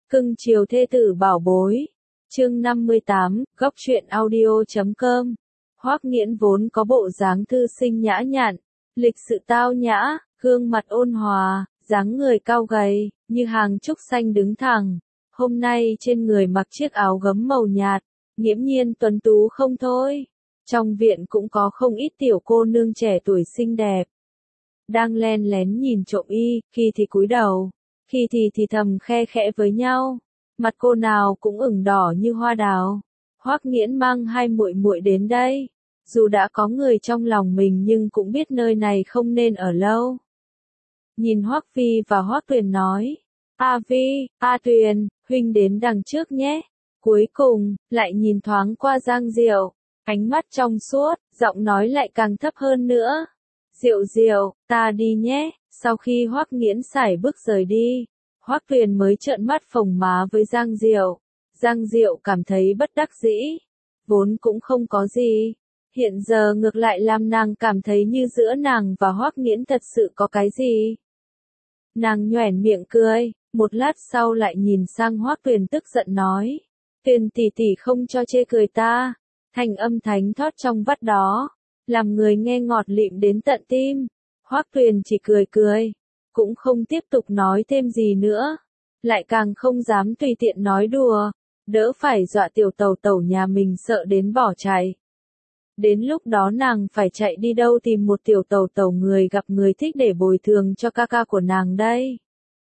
Cưng chiều thê tử bảo bối. Chương 58, góc truyện audio.com. Hoắc Nghiễn vốn có bộ dáng thư sinh nhã nhặn, lịch sự tao nhã, gương mặt ôn hòa, dáng người cao gầy, như hàng trúc xanh đứng thẳng. Hôm nay trên người mặc chiếc áo gấm màu nhạt, nghiễm nhiên tuấn tú không thôi. Trong viện cũng có không ít tiểu cô nương trẻ tuổi xinh đẹp. Đang len lén nhìn trộm y, khi thì cúi đầu, khi thì thầm khe khẽ với nhau. Mặt cô nào cũng ửng đỏ như hoa đào. Hoắc Nghiễn mang hai muội muội đến đây. Dù đã có người trong lòng mình nhưng cũng biết nơi này không nên ở lâu. Nhìn Hoắc Phi và Hoắc Tuyền nói, A Vi, A Tuyền, huynh đến đằng trước nhé. Cuối cùng, lại nhìn thoáng qua Giang Diệu, ánh mắt trong suốt, giọng nói lại càng thấp hơn nữa. Diệu Diệu, ta đi nhé. Sau khi Hoắc Nghiễn sải bước rời đi, Hoắc Tuyền mới trợn mắt phồng má với Giang Diệu. Giang Diệu cảm thấy bất đắc dĩ, vốn cũng không có gì. Hiện giờ ngược lại làm nàng cảm thấy như giữa nàng và Hoắc Nghiễn thật sự có cái gì. Nàng nhoẻn miệng cười, một lát sau lại nhìn sang Hoắc Tuyền tức giận nói, Tuyền tỷ tỷ không cho chê cười ta. Thanh âm thánh thót trong vắt đó, làm người nghe ngọt lịm đến tận tim. Hoắc Tuyền chỉ cười cười, cũng không tiếp tục nói thêm gì nữa, lại càng không dám tùy tiện nói đùa, đỡ phải dọa tiểu tẩu tẩu nhà mình sợ đến bỏ chạy. Đến lúc đó nàng phải chạy đi đâu tìm một tiểu tẩu tẩu người gặp người thích để bồi thường cho ca ca của nàng đây.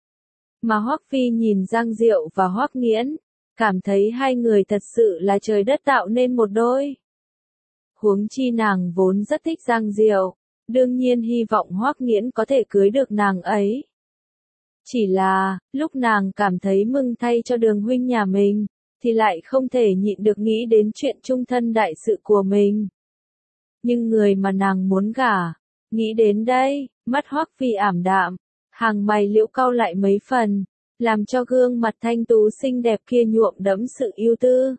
Mà Hoắc Phi nhìn Giang Diệu và Hoắc Nghiễn, cảm thấy hai người thật sự là trời đất tạo nên một đôi. Huống chi nàng vốn rất thích Giang Diệu, đương nhiên hy vọng Hoắc Nghiễn có thể cưới được nàng ấy. Chỉ là, lúc nàng cảm thấy mừng thay cho Đường huynh nhà mình, thì lại không thể nhịn được nghĩ đến chuyện chung thân đại sự của mình. Nhưng người mà nàng muốn gả, nghĩ đến đây, mắt Hoắc Phi ảm đạm, hàng mày liễu cau lại mấy phần, làm cho gương mặt thanh tú xinh đẹp kia nhuộm đẫm sự ưu tư.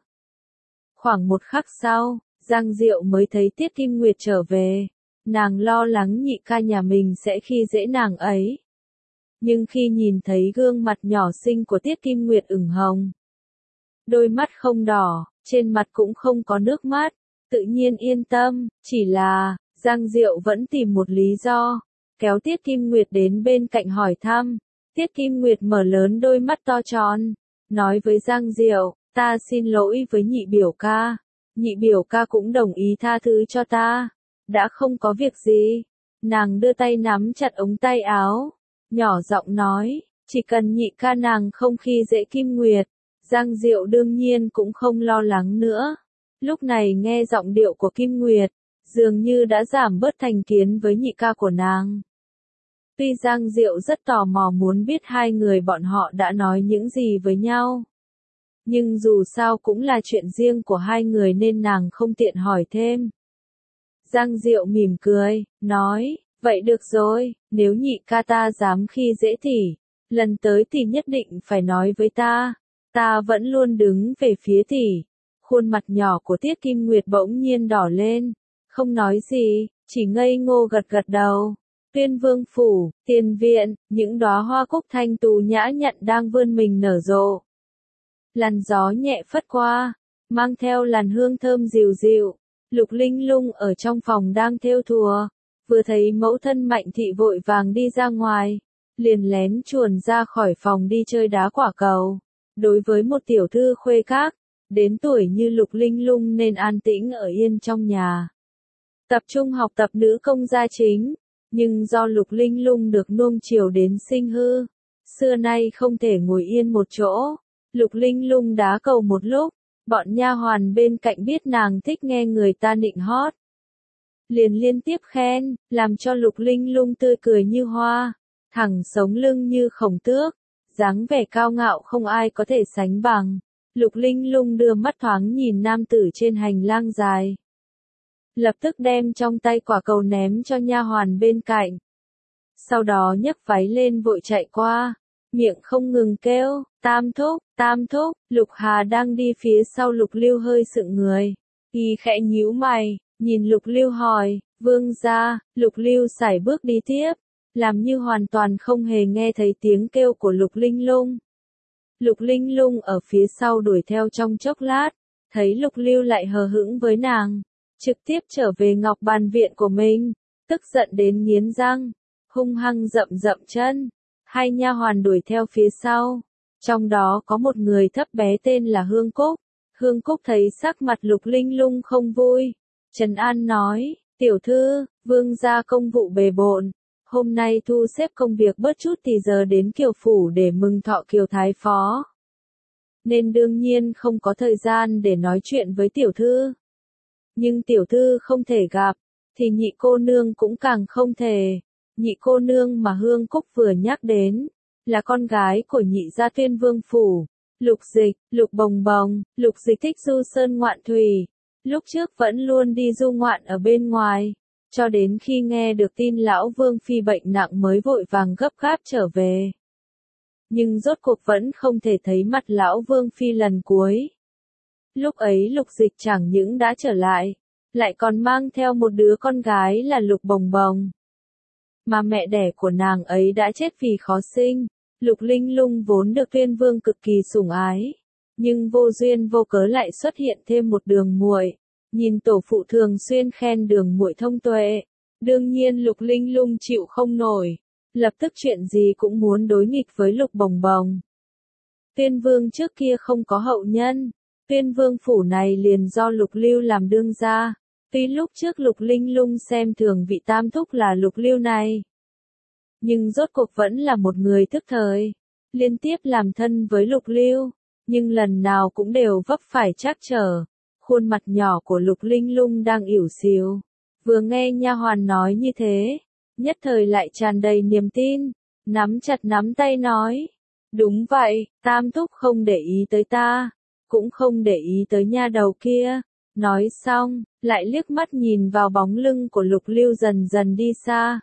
Khoảng một khắc sau, Giang Diệu mới thấy Tiết Kim Nguyệt trở về. Nàng lo lắng nhị ca nhà mình sẽ khi dễ nàng ấy. Nhưng khi nhìn thấy gương mặt nhỏ xinh của Tiết Kim Nguyệt ửng hồng, đôi mắt không đỏ, trên mặt cũng không có nước mắt, tự nhiên yên tâm. Chỉ là, Giang Diệu vẫn tìm một lý do, kéo Tiết Kim Nguyệt đến bên cạnh hỏi thăm. Tiết Kim Nguyệt mở lớn đôi mắt to tròn, nói với Giang Diệu, ta xin lỗi với nhị biểu ca. Nhị biểu ca cũng đồng ý tha thứ cho ta. Đã không có việc gì. Nàng đưa tay nắm chặt ống tay áo, nhỏ giọng nói, chỉ cần nhị ca nàng không khi dễ Kim Nguyệt. Giang Diệu đương nhiên cũng không lo lắng nữa. Lúc này nghe giọng điệu của Kim Nguyệt, dường như đã giảm bớt thành kiến với nhị ca của nàng. Tuy Giang Diệu rất tò mò muốn biết hai người bọn họ đã nói những gì với nhau, nhưng dù sao cũng là chuyện riêng của hai người nên nàng không tiện hỏi thêm. Giang Diệu mỉm cười, nói, vậy được rồi, nếu nhị ca ta dám khi dễ tỷ, lần tới tỷ nhất định phải nói với ta vẫn luôn đứng về phía tỷ. Khuôn mặt nhỏ của Tiết Kim Nguyệt bỗng nhiên đỏ lên, không nói gì, chỉ ngây ngô gật gật đầu. Tuyên Vương phủ, tiền viện, những đóa hoa cúc thanh tú nhã nhặn đang vươn mình nở rộ. Làn gió nhẹ phất qua, mang theo làn hương thơm dịu dịu. Lục Linh Lung ở trong phòng đang thêu thùa, vừa thấy mẫu thân Mạnh thị vội vàng đi ra ngoài, liền lén chuồn ra khỏi phòng đi chơi đá quả cầu. Đối với một tiểu thư khuê các, đến tuổi như Lục Linh Lung nên an tĩnh ở yên trong nhà, tập trung học tập nữ công gia chính. Nhưng do Lục Linh Lung được nuông chiều đến sinh hư, xưa nay không thể ngồi yên một chỗ. Lục Linh Lung đá cầu một lúc, bọn nha hoàn bên cạnh biết nàng thích nghe người ta nịnh hót, liền liên tiếp khen, làm cho Lục Linh Lung tươi cười như hoa, thẳng sống lưng như khổng tước, dáng vẻ cao ngạo không ai có thể sánh bằng. Lục Linh Lung đưa mắt thoáng nhìn nam tử trên hành lang dài, lập tức đem trong tay quả cầu ném cho nha hoàn bên cạnh. Sau đó nhấc váy lên vội chạy qua, miệng không ngừng kêu, tam thúc. Lục Hà đang đi phía sau Lục Lưu hơi sững người, y khẽ nhíu mày, nhìn Lục Lưu hỏi, vương gia. Lục Lưu sải bước đi tiếp, làm như hoàn toàn không hề nghe thấy tiếng kêu của Lục Linh Lung. Lục Linh Lung ở phía sau đuổi theo trong chốc lát, thấy Lục Lưu lại hờ hững với nàng, trực tiếp trở về ngọc bàn viện của mình, tức giận đến nghiến răng, hung hăng dậm dậm chân. Hai nha hoàn đuổi theo phía sau, trong đó có một người thấp bé tên là Hương Cúc. Hương Cúc thấy sắc mặt Lục Linh Lung không vui, trấn an nói, tiểu thư, vương gia công vụ bề bộn, hôm nay thu xếp công việc bớt chút thì giờ đến Kiều Phủ để mừng thọ Kiều Thái Phó. Nên đương nhiên không có thời gian để nói chuyện với tiểu thư. Nhưng tiểu thư không thể gặp, thì nhị cô nương cũng càng không thể. Nhị cô nương mà Hương Cúc vừa nhắc đến, là con gái của nhị gia Tuyên Vương Phủ, Lục Dịch, Lục Bồng Bồng. Lục Dịch thích du sơn ngoạn thủy, lúc trước vẫn luôn đi du ngoạn ở bên ngoài, cho đến khi nghe được tin lão Vương Phi bệnh nặng mới vội vàng gấp gáp trở về. Nhưng rốt cuộc vẫn không thể thấy mặt lão Vương Phi lần cuối. Lúc ấy Lục Dịch chẳng những đã trở lại còn mang theo một đứa con gái là Lục Bồng Bồng. Mà mẹ đẻ của nàng ấy đã chết vì khó sinh. Lục Linh Lung vốn được Tuyên Vương cực kỳ sủng ái, nhưng vô duyên vô cớ lại xuất hiện thêm một đường muội. Nhìn tổ phụ thường xuyên khen đường muội thông tuệ, đương nhiên Lục Linh Lung chịu không nổi, lập tức chuyện gì cũng muốn đối nghịch với Lục Bồng Bồng. Tuyên Vương trước kia không có hậu nhân, Tuyên Vương phủ này liền do Lục Lưu làm đương gia. Tuy lúc trước Lục Linh Lung xem thường vị tam thúc là Lục Lưu này, nhưng rốt cuộc vẫn là một người thức thời, liên tiếp làm thân với Lục Lưu, nhưng lần nào cũng đều vấp phải trắc trở. Khuôn mặt nhỏ của Lục Linh Lung đang ỉu xìu, vừa nghe nha hoàn nói như thế, nhất thời lại tràn đầy niềm tin, nắm chặt nắm tay nói, đúng vậy, tam thúc không để ý tới ta, cũng không để ý tới nha đầu kia. Nói xong, lại liếc mắt nhìn vào bóng lưng của Lục Lưu dần dần đi xa.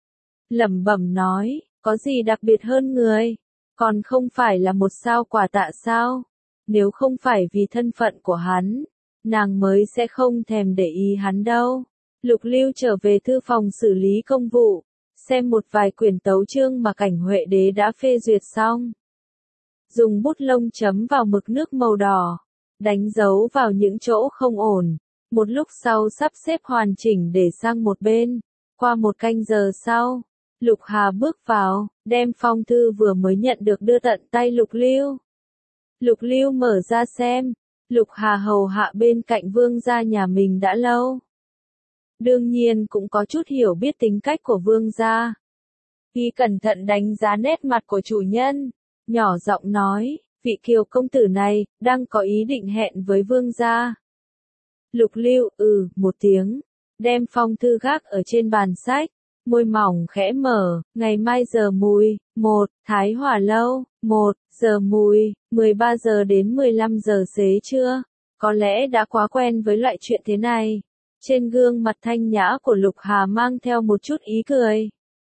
Lẩm bẩm nói, có gì đặc biệt hơn người, còn không phải là một sao quả tạ sao? Nếu không phải vì thân phận của hắn, nàng mới sẽ không thèm để ý hắn đâu. Lục Lưu trở về thư phòng xử lý công vụ, xem một vài quyển tấu chương mà Cảnh Huệ Đế đã phê duyệt xong. Dùng bút lông chấm vào mực nước màu đỏ, đánh dấu vào những chỗ không ổn. Một lúc sau sắp xếp hoàn chỉnh để sang một bên. Qua một canh giờ sau, Lục Hà bước vào, đem phong thư vừa mới nhận được đưa tận tay Lục Lưu. Lục Lưu mở ra xem, Lục Hà hầu hạ bên cạnh vương gia nhà mình đã lâu. Đương nhiên cũng có chút hiểu biết tính cách của vương gia. Y cẩn thận đánh giá nét mặt của chủ nhân, nhỏ giọng nói, vị Kiều công tử này, đang có ý định hẹn với vương gia. Lục Lưu, một tiếng, đem phong thư gác ở trên bàn sách, môi mỏng khẽ mở, ngày mai giờ mùi, 1, Thái Hòa Lâu, 1, giờ mùi, 13 giờ đến 15 giờ xế trưa. Có lẽ đã quá quen với loại chuyện thế này. Trên gương mặt thanh nhã của Lục Hà mang theo một chút ý cười.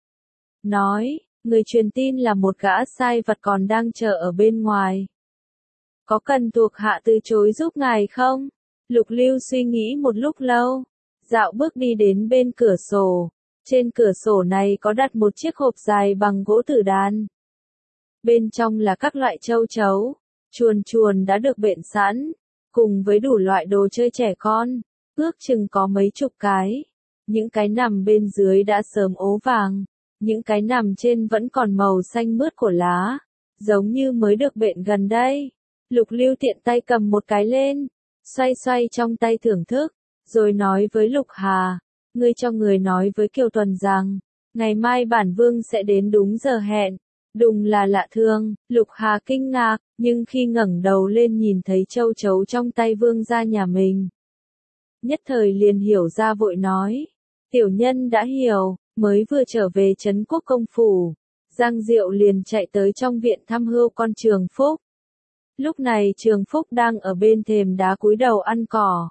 Nói, người truyền tin là một gã sai vặt còn đang chờ ở bên ngoài. Có cần thuộc hạ từ chối giúp ngài không? Lục Lưu suy nghĩ một lúc lâu, dạo bước đi đến bên cửa sổ. Trên cửa sổ này có đặt một chiếc hộp dài bằng gỗ tử đàn. Bên trong là các loại châu chấu, chuồn chuồn đã được bện sẵn, cùng với đủ loại đồ chơi trẻ con, ước chừng có mấy chục cái. Những cái nằm bên dưới đã sớm ố vàng, những cái nằm trên vẫn còn màu xanh mướt của lá, giống như mới được bện gần đây. Lục Lưu tiện tay cầm một cái lên, xoay xoay trong tay thưởng thức, rồi nói với Lục Hà, ngươi cho người nói với Kiều Tuần rằng, ngày mai bản vương sẽ đến đúng giờ hẹn. Đùng là lạ thường, Lục Hà kinh ngạc, nhưng khi ngẩng đầu lên nhìn thấy châu chấu trong tay vương gia nhà mình, nhất thời liền hiểu ra vội nói, tiểu nhân đã hiểu, mới vừa trở về Trấn Quốc công phủ, Giang Diệu liền chạy tới trong viện thăm hươu con Trường Phúc. Lúc này Trường Phúc đang ở bên thềm đá cúi đầu ăn cỏ.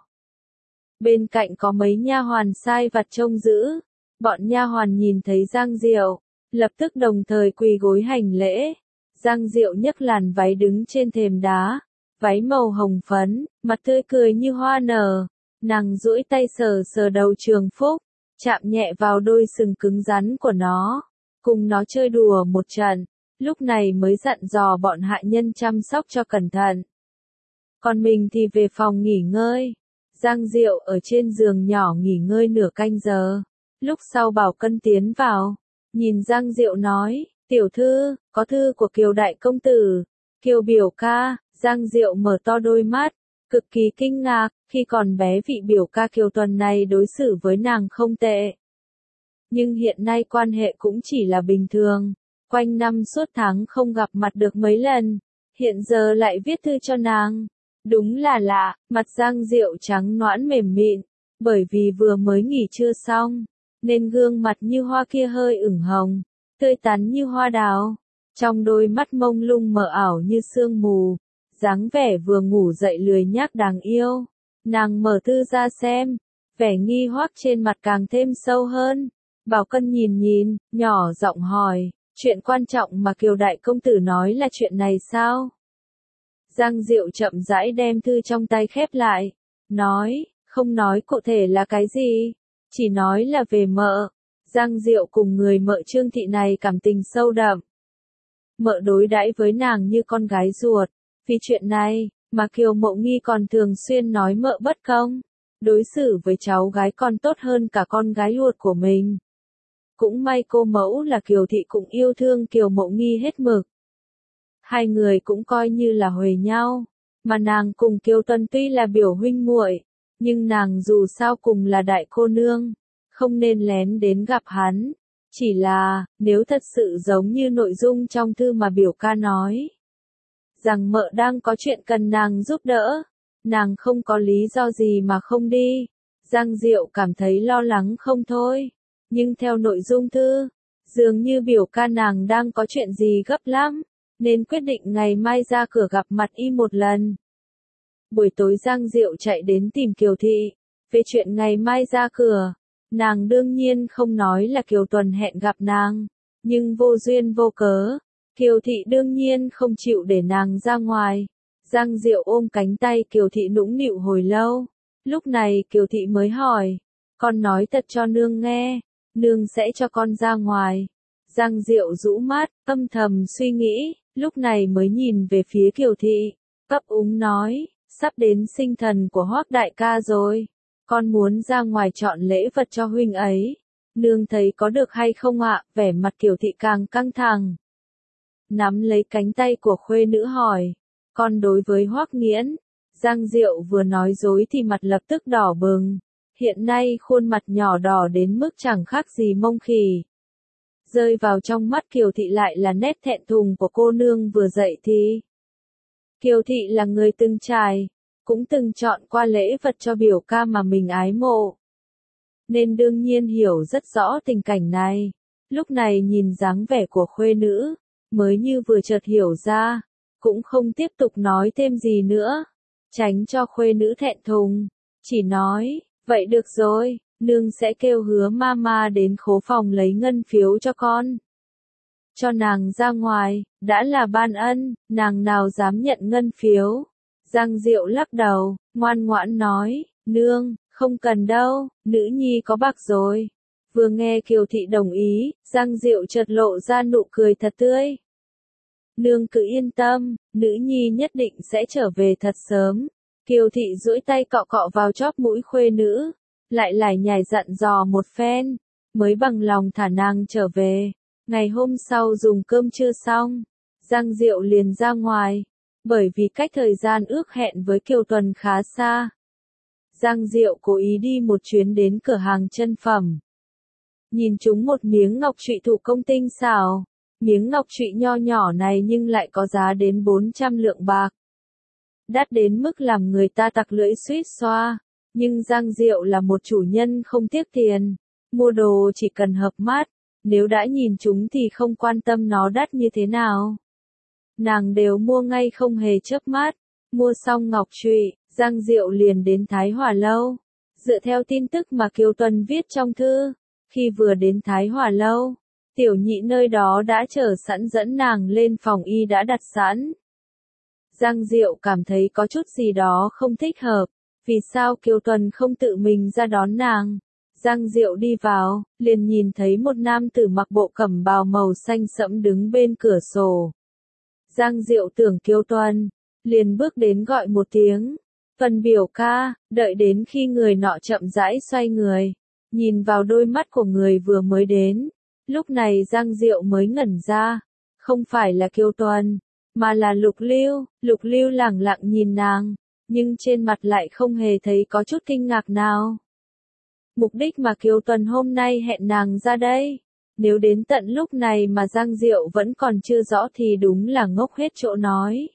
Bên cạnh có mấy nha hoàn sai vặt trông giữ. Bọn nha hoàn nhìn thấy Giang Diệu, lập tức đồng thời quỳ gối hành lễ. Giang Diệu nhấc làn váy đứng trên thềm đá, váy màu hồng phấn, mặt tươi cười như hoa nở. Nàng duỗi tay sờ sờ đầu Trường Phúc, chạm nhẹ vào đôi sừng cứng rắn của nó, cùng nó chơi đùa một trận. lúc này mới dặn dò bọn hạ nhân chăm sóc cho cẩn thận. Còn mình thì về phòng nghỉ ngơi. Giang Diệu ở trên giường nhỏ nghỉ ngơi nửa canh giờ. Lúc sau Bảo Cân tiến vào, nhìn Giang Diệu nói, tiểu thư, có thư của Kiều đại công tử. Kiều biểu ca. Giang Diệu mở to đôi mắt, cực kỳ kinh ngạc, khi còn bé vị biểu ca Kiều Tuần này đối xử với nàng không tệ. Nhưng hiện nay quan hệ cũng chỉ là bình thường, quanh năm suốt tháng không gặp mặt được mấy lần, hiện giờ lại viết thư cho nàng. Đúng là lạ, mặt Giang Diệu trắng nõn mềm mịn, bởi vì vừa mới nghỉ trưa xong, nên gương mặt như hoa kia hơi ửng hồng, tươi tắn như hoa đào, trong đôi mắt mông lung mờ ảo như sương mù, dáng vẻ vừa ngủ dậy lười nhác đáng yêu. Nàng mở thư ra xem, vẻ nghi hoặc trên mặt càng thêm sâu hơn. Bảo Cân nhìn, nhỏ giọng hỏi, chuyện quan trọng mà Kiều đại công tử nói là chuyện này sao? Giang Diệu chậm rãi đem thư trong tay khép lại, nói, không nói cụ thể là cái gì, chỉ nói là về mợ. Giang Diệu cùng người mợ Trương Thị này cảm tình sâu đậm. Mợ đối đãi với nàng như con gái ruột, vì chuyện này, mà Kiều Mậu Nghi còn thường xuyên nói mợ bất công, đối xử với cháu gái còn tốt hơn cả con gái ruột của mình. Cũng may cô mẫu là Kiều Thị cũng yêu thương Kiều Mậu Nghi hết mực. Hai người cũng coi như là huề nhau, mà nàng cùng Kiều Tuần tuy là biểu huynh muội, nhưng nàng dù sao cùng là đại cô nương, không nên lén đến gặp hắn. Chỉ là, nếu thật sự giống như nội dung trong thư mà biểu ca nói, rằng mợ đang có chuyện cần nàng giúp đỡ, nàng không có lý do gì mà không đi. Giang Diệu cảm thấy lo lắng không thôi, nhưng theo nội dung thư, dường như biểu ca nàng đang có chuyện gì gấp lắm, nên quyết định ngày mai ra cửa gặp mặt y một lần. Buổi tối Giang Diệu chạy đến tìm Kiều Thị, về chuyện ngày mai ra cửa. Nàng đương nhiên không nói là Kiều Tuần hẹn gặp nàng, nhưng vô duyên vô cớ, Kiều Thị đương nhiên không chịu để nàng ra ngoài. Giang Diệu ôm cánh tay Kiều Thị nũng nịu hồi lâu, lúc này Kiều Thị mới hỏi, con nói thật cho nương nghe, nương sẽ cho con ra ngoài. Giang Diệu rũ mắt, âm thầm suy nghĩ, lúc này mới nhìn về phía Kiều Thị, ấp úng nói, sắp đến sinh thần của Hoác đại ca rồi. Con muốn ra ngoài chọn lễ vật cho huynh ấy. Nương thấy có được hay không ạ? Vẻ mặt Kiều Thị càng căng thẳng. Nắm lấy cánh tay của khuê nữ hỏi. Con đối với Hoác Nghiễn. Giang Diệu vừa nói dối thì mặt lập tức đỏ bừng. Hiện nay khuôn mặt nhỏ đỏ đến mức chẳng khác gì mông khỉ. Rơi vào trong mắt Kiều Thị lại là nét thẹn thùng của cô nương vừa dậy thì. Kiều Thị là người từng trải, cũng từng chọn qua lễ vật cho biểu ca mà mình ái mộ, nên đương nhiên hiểu rất rõ tình cảnh này. Lúc này nhìn dáng vẻ của khuê nữ, mới như vừa chợt hiểu ra, cũng không tiếp tục nói thêm gì nữa, tránh cho khuê nữ thẹn thùng, chỉ nói, vậy được rồi, nương sẽ kêu Hứa Mama đến khố phòng lấy ngân phiếu cho con. Cho nàng ra ngoài, đã là ban ân, nàng nào dám nhận ngân phiếu. Giang Diệu lắc đầu, ngoan ngoãn nói, nương, không cần đâu, nữ nhi có bạc rồi. Vừa nghe Kiều Thị đồng ý, Giang Diệu chợt lộ ra nụ cười thật tươi. Nương cứ yên tâm, nữ nhi nhất định sẽ trở về thật sớm. Kiều Thị duỗi tay cọ cọ vào chóp mũi khuê nữ, lại lải nhải dặn dò một phen, mới bằng lòng thả nàng trở về. Ngày hôm sau dùng cơm trưa xong, Giang Diệu liền ra ngoài, bởi vì cách thời gian ước hẹn với Kiều Tuần khá xa. Giang Diệu cố ý đi một chuyến đến cửa hàng chân phẩm. Nhìn chúng một miếng ngọc trụy thủ công tinh xảo, miếng ngọc trụy nho nhỏ này nhưng lại có giá đến 400 lượng bạc. Đắt đến mức làm người ta tặc lưỡi suýt xoa, nhưng Giang Diệu là một chủ nhân không tiếc tiền, mua đồ chỉ cần hợp mắt. Nếu đã nhìn chúng thì không quan tâm nó đắt như thế nào. Nàng đều mua ngay không hề chớp mắt. Mua xong ngọc trụy, Giang Diệu liền đến Thái Hòa Lâu. Dựa theo tin tức mà Kiều Tuần viết trong thư, khi vừa đến Thái Hòa Lâu, tiểu nhị nơi đó đã chờ sẵn dẫn nàng lên phòng y đã đặt sẵn. Giang Diệu cảm thấy có chút gì đó không thích hợp. Vì sao Kiều Tuần không tự mình ra đón nàng? Giang Diệu đi vào, liền nhìn thấy một nam tử mặc bộ cẩm bào màu xanh sẫm đứng bên cửa sổ. Giang Diệu tưởng Kiều Tuần, liền bước đến gọi một tiếng. Tuần biểu ca, đợi đến khi người nọ chậm rãi xoay người, nhìn vào đôi mắt của người vừa mới đến. Lúc này Giang Diệu mới ngẩn ra, không phải là Kiều Tuần, mà là Lục Lưu. Lục Lưu lẳng lặng nhìn nàng, nhưng trên mặt lại không hề thấy có chút kinh ngạc nào. Mục đích mà Kiều Tuần hôm nay hẹn nàng ra đây, nếu đến tận lúc này mà Giang Diệu vẫn còn chưa rõ thì đúng là ngốc hết chỗ nói.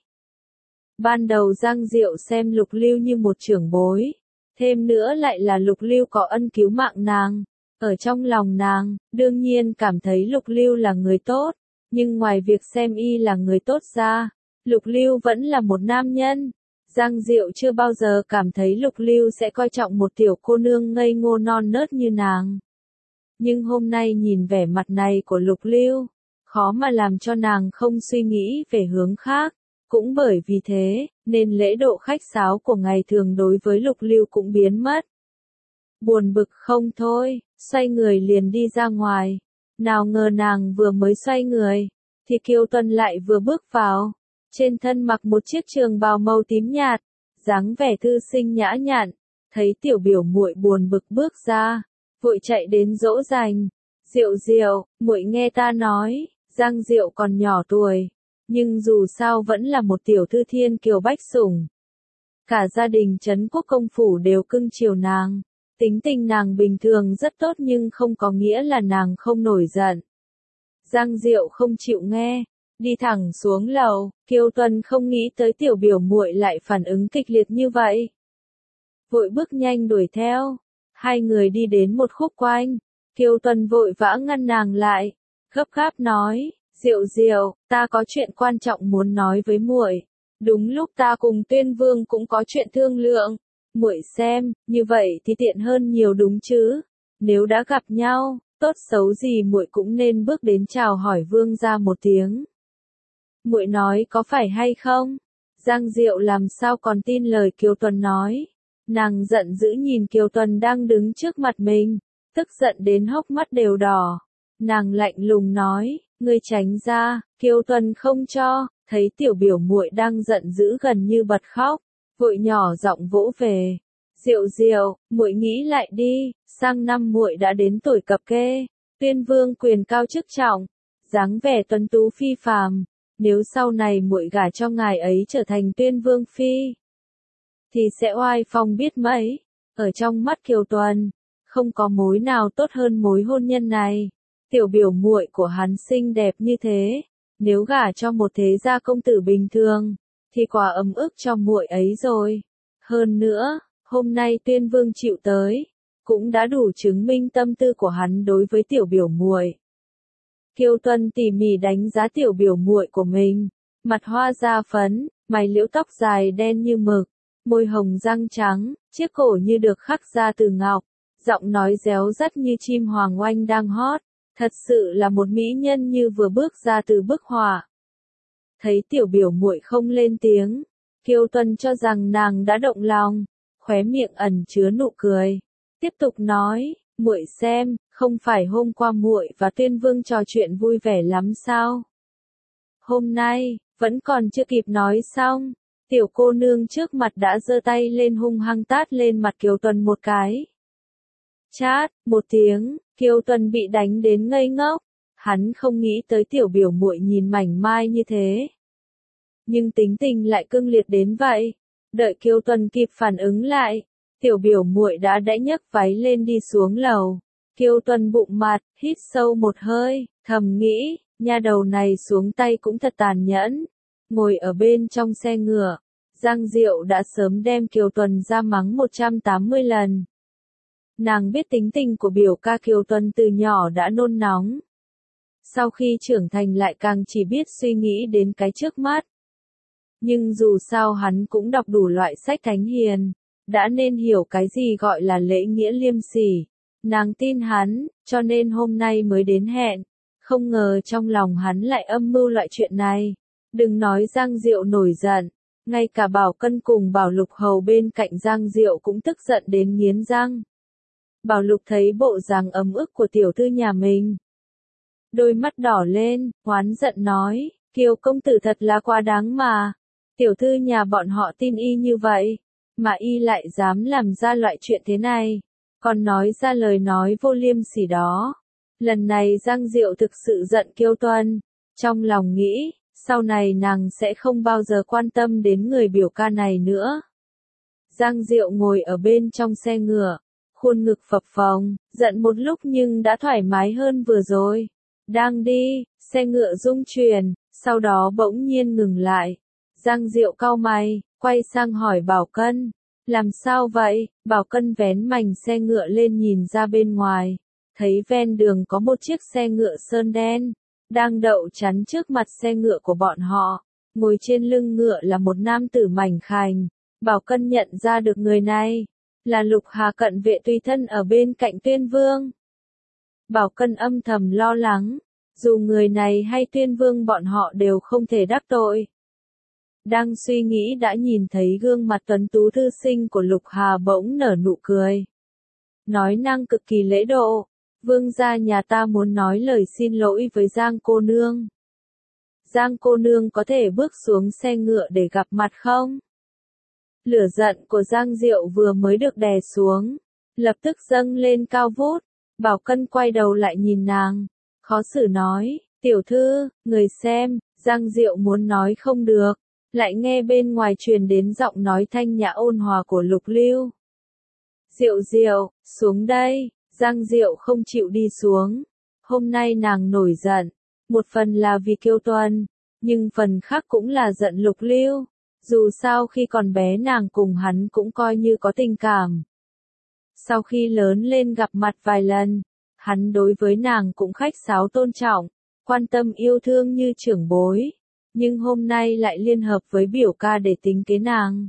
Ban đầu Giang Diệu xem Lục Lưu như một trưởng bối, thêm nữa lại là Lục Lưu có ân cứu mạng nàng. Ở trong lòng nàng, đương nhiên cảm thấy Lục Lưu là người tốt, nhưng ngoài việc xem y là người tốt ra, Lục Lưu vẫn là một nam nhân. Giang Diệu chưa bao giờ cảm thấy Lục Lưu sẽ coi trọng một tiểu cô nương ngây ngô non nớt như nàng. Nhưng hôm nay nhìn vẻ mặt này của Lục Lưu, khó mà làm cho nàng không suy nghĩ về hướng khác. Cũng bởi vì thế, nên lễ độ khách sáo của ngày thường đối với Lục Lưu cũng biến mất. Buồn bực không thôi, xoay người liền đi ra ngoài. Nào ngờ nàng vừa mới xoay người, thì Kiều Tuần lại vừa bước vào. Trên thân mặc một chiếc trường bào màu tím nhạt, dáng vẻ thư sinh nhã nhặn. Thấy tiểu biểu muội buồn bực bước ra, vội chạy đến dỗ dành. Diệu Diệu, muội nghe ta nói, Giang Diệu còn nhỏ tuổi, nhưng dù sao vẫn là một tiểu thư thiên kiều bách sủng. Cả gia đình Trấn Quốc công phủ đều cưng chiều nàng. Tính tình nàng bình thường rất tốt nhưng không có nghĩa là nàng không nổi giận. Giang Diệu không chịu nghe, đi thẳng xuống lầu. Kiều Tuần không nghĩ tới tiểu biểu muội lại phản ứng kịch liệt như vậy, vội bước nhanh đuổi theo. Hai người đi đến một khúc quanh, Kiều Tuần vội vã ngăn nàng lại, gấp gáp nói: Diệu Diệu, ta có chuyện quan trọng muốn nói với muội. Đúng lúc ta cùng Tuyên Vương cũng có chuyện thương lượng. Muội xem, như vậy thì tiện hơn nhiều đúng chứ? Nếu đã gặp nhau, tốt xấu gì muội cũng nên bước đến chào hỏi vương gia một tiếng. Muội nói có phải hay không? Giang Diệu làm sao còn tin lời Kiều Tuần nói? Nàng giận dữ nhìn Kiều Tuần đang đứng trước mặt mình, tức giận đến hốc mắt đều đỏ. Nàng lạnh lùng nói: ngươi tránh ra. Kiều Tuần không cho, thấy tiểu biểu muội đang giận dữ gần như bật khóc, vội nhỏ giọng vỗ về. Diệu Diệu, muội nghĩ lại đi, sang năm muội đã đến tuổi cập kê, Tuyên Vương quyền cao chức trọng, dáng vẻ tuấn tú phi phàm, nếu sau này muội gả cho ngài ấy trở thành Tuyên Vương phi, thì sẽ oai phong biết mấy. Ở trong mắt Kiều Tuần, không có mối nào tốt hơn mối hôn nhân này. Tiểu biểu muội của hắn xinh đẹp như thế, nếu gả cho một thế gia công tử bình thường, thì quả ấm ức cho muội ấy rồi. Hơn nữa, hôm nay Tuyên Vương chịu tới, cũng đã đủ chứng minh tâm tư của hắn đối với tiểu biểu muội. Kiều Tuần tỉ mỉ đánh giá tiểu biểu muội của mình, mặt hoa da phấn, mày liễu tóc dài đen như mực, môi hồng răng trắng, chiếc cổ như được khắc ra từ ngọc, giọng nói réo rắt như chim hoàng oanh đang hót, thật sự là một mỹ nhân như vừa bước ra từ bức họa. Thấy tiểu biểu muội không lên tiếng, Kiều Tuần cho rằng nàng đã động lòng, khóe miệng ẩn chứa nụ cười, tiếp tục nói: muội xem, không phải hôm qua muội và Tuyên Vương trò chuyện vui vẻ lắm sao? Hôm nay, vẫn còn chưa kịp nói xong, tiểu cô nương trước mặt đã giơ tay lên hung hăng tát lên mặt Kiều Tuần một cái. Chát, một tiếng, Kiều Tuần bị đánh đến ngây ngốc, hắn không nghĩ tới tiểu biểu muội nhìn mảnh mai như thế. Nhưng tính tình lại cương liệt đến vậy. Đợi Kiều Tuần kịp phản ứng lại, tiểu biểu muội đã nhấc váy lên đi xuống lầu. Kiều Tuần bụng mặt, hít sâu một hơi, thầm nghĩ, nha đầu này xuống tay cũng thật tàn nhẫn. Ngồi ở bên trong xe ngựa, Giang Diệu đã sớm đem Kiều Tuần ra mắng 180 lần. Nàng biết tính tình của biểu ca Kiều Tuần từ nhỏ đã nôn nóng. Sau khi trưởng thành lại càng chỉ biết suy nghĩ đến cái trước mắt. Nhưng dù sao hắn cũng đọc đủ loại sách thánh hiền, đã nên hiểu cái gì gọi là lễ nghĩa liêm sỉ. Nàng tin hắn, cho nên hôm nay mới đến hẹn. Không ngờ trong lòng hắn lại âm mưu loại chuyện này. Đừng nói Giang Diệu nổi giận, ngay cả Bảo Cân cùng Bảo Lục Hầu bên cạnh Giang Diệu cũng tức giận đến nghiến răng. Bảo Lục thấy bộ dáng ấm ức của tiểu thư nhà mình. Đôi mắt đỏ lên, oán giận nói, Kiều công tử thật là quá đáng mà. Tiểu thư nhà bọn họ tin y như vậy, mà y lại dám làm ra loại chuyện thế này, còn nói ra lời nói vô liêm sỉ đó. Lần này Giang Diệu thực sự giận Kiều Tuân, trong lòng nghĩ, sau này nàng sẽ không bao giờ quan tâm đến người biểu ca này nữa. Giang Diệu ngồi ở bên trong xe ngựa, khuôn ngực phập phồng, giận một lúc nhưng đã thoải mái hơn vừa rồi. Đang đi, xe ngựa rung chuyển, sau đó bỗng nhiên ngừng lại. Giang Diệu cau mày, quay sang hỏi Bảo Cân, làm sao vậy? Bảo Cân vén mành xe ngựa lên nhìn ra bên ngoài, thấy ven đường có một chiếc xe ngựa sơn đen, đang đậu chắn trước mặt xe ngựa của bọn họ, ngồi trên lưng ngựa là một nam tử mảnh khảnh. Bảo Cân nhận ra được người này, là Lục Hà cận vệ tùy thân ở bên cạnh Tuyên Vương. Bảo Cân âm thầm lo lắng, dù người này hay Tuyên Vương bọn họ đều không thể đắc tội. Đang suy nghĩ đã nhìn thấy gương mặt tuấn tú thư sinh của Lục Hà bỗng nở nụ cười. Nói năng cực kỳ lễ độ, Vương gia nhà ta muốn nói lời xin lỗi với Giang cô nương. Giang cô nương có thể bước xuống xe ngựa để gặp mặt không? Lửa giận của Giang Diệu vừa mới được đè xuống, lập tức dâng lên cao vút. Bảo Cân quay đầu lại nhìn nàng, khó xử nói, tiểu thư, người xem. Giang Diệu muốn nói không được, lại nghe bên ngoài truyền đến giọng nói thanh nhã ôn hòa của Lục Lưu. Diệu Diệu, xuống đây. Giang Diệu không chịu đi xuống. Hôm nay nàng nổi giận, một phần là vì Kiều Tuân, nhưng phần khác cũng là giận Lục Lưu. Dù sao khi còn bé nàng cùng hắn cũng coi như có tình cảm. Sau khi lớn lên gặp mặt vài lần, hắn đối với nàng cũng khách sáo tôn trọng, quan tâm yêu thương như trưởng bối. Nhưng hôm nay lại liên hợp với biểu ca để tính kế nàng.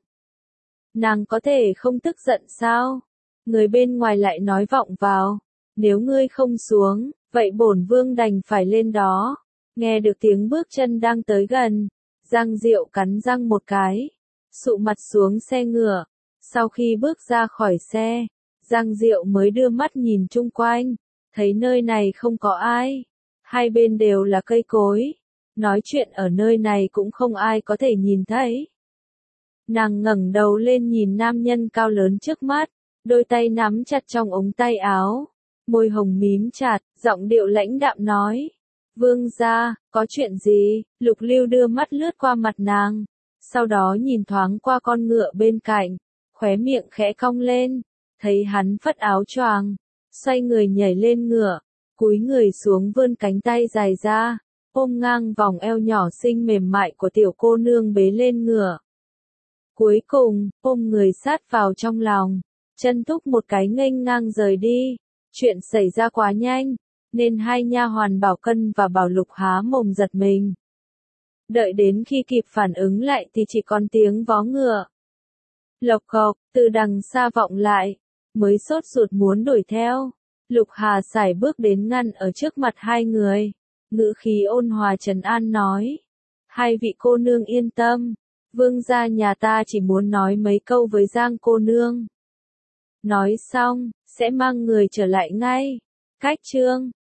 Nàng có thể không tức giận sao? Người bên ngoài lại nói vọng vào, nếu ngươi không xuống, vậy bổn vương đành phải lên đó. Nghe được tiếng bước chân đang tới gần, Giang Diệu cắn răng một cái, sụ mặt xuống xe ngựa. Sau khi bước ra khỏi xe, Giang Diệu mới đưa mắt nhìn chung quanh, thấy nơi này không có ai, hai bên đều là cây cối, nói chuyện ở nơi này cũng không ai có thể nhìn thấy. Nàng ngẩng đầu lên nhìn nam nhân cao lớn trước mắt, đôi tay nắm chặt trong ống tay áo, môi hồng mím chặt, giọng điệu lãnh đạm nói. Vương gia, có chuyện gì? Lục Lưu đưa mắt lướt qua mặt nàng, sau đó nhìn thoáng qua con ngựa bên cạnh, khóe miệng khẽ cong lên, thấy hắn phất áo choàng, xoay người nhảy lên ngựa, cúi người xuống vươn cánh tay dài ra, ôm ngang vòng eo nhỏ xinh mềm mại của tiểu cô nương bế lên ngựa. Cuối cùng, ôm người sát vào trong lòng, chân thúc một cái nghênh ngang rời đi. Chuyện xảy ra quá nhanh, nên hai nha hoàn Bảo Cân và Bảo Lục há mồm giật mình. Đợi đến khi kịp phản ứng lại thì chỉ còn tiếng vó ngựa. Lộc cộc, từ đằng xa vọng lại, mới sốt ruột muốn đuổi theo. Lục Hà sải bước đến ngăn ở trước mặt hai người, ngữ khí ôn hòa trấn an nói. Hai vị cô nương yên tâm, vương gia nhà ta chỉ muốn nói mấy câu với Giang cô nương. Nói xong, sẽ mang người trở lại ngay. Cách chương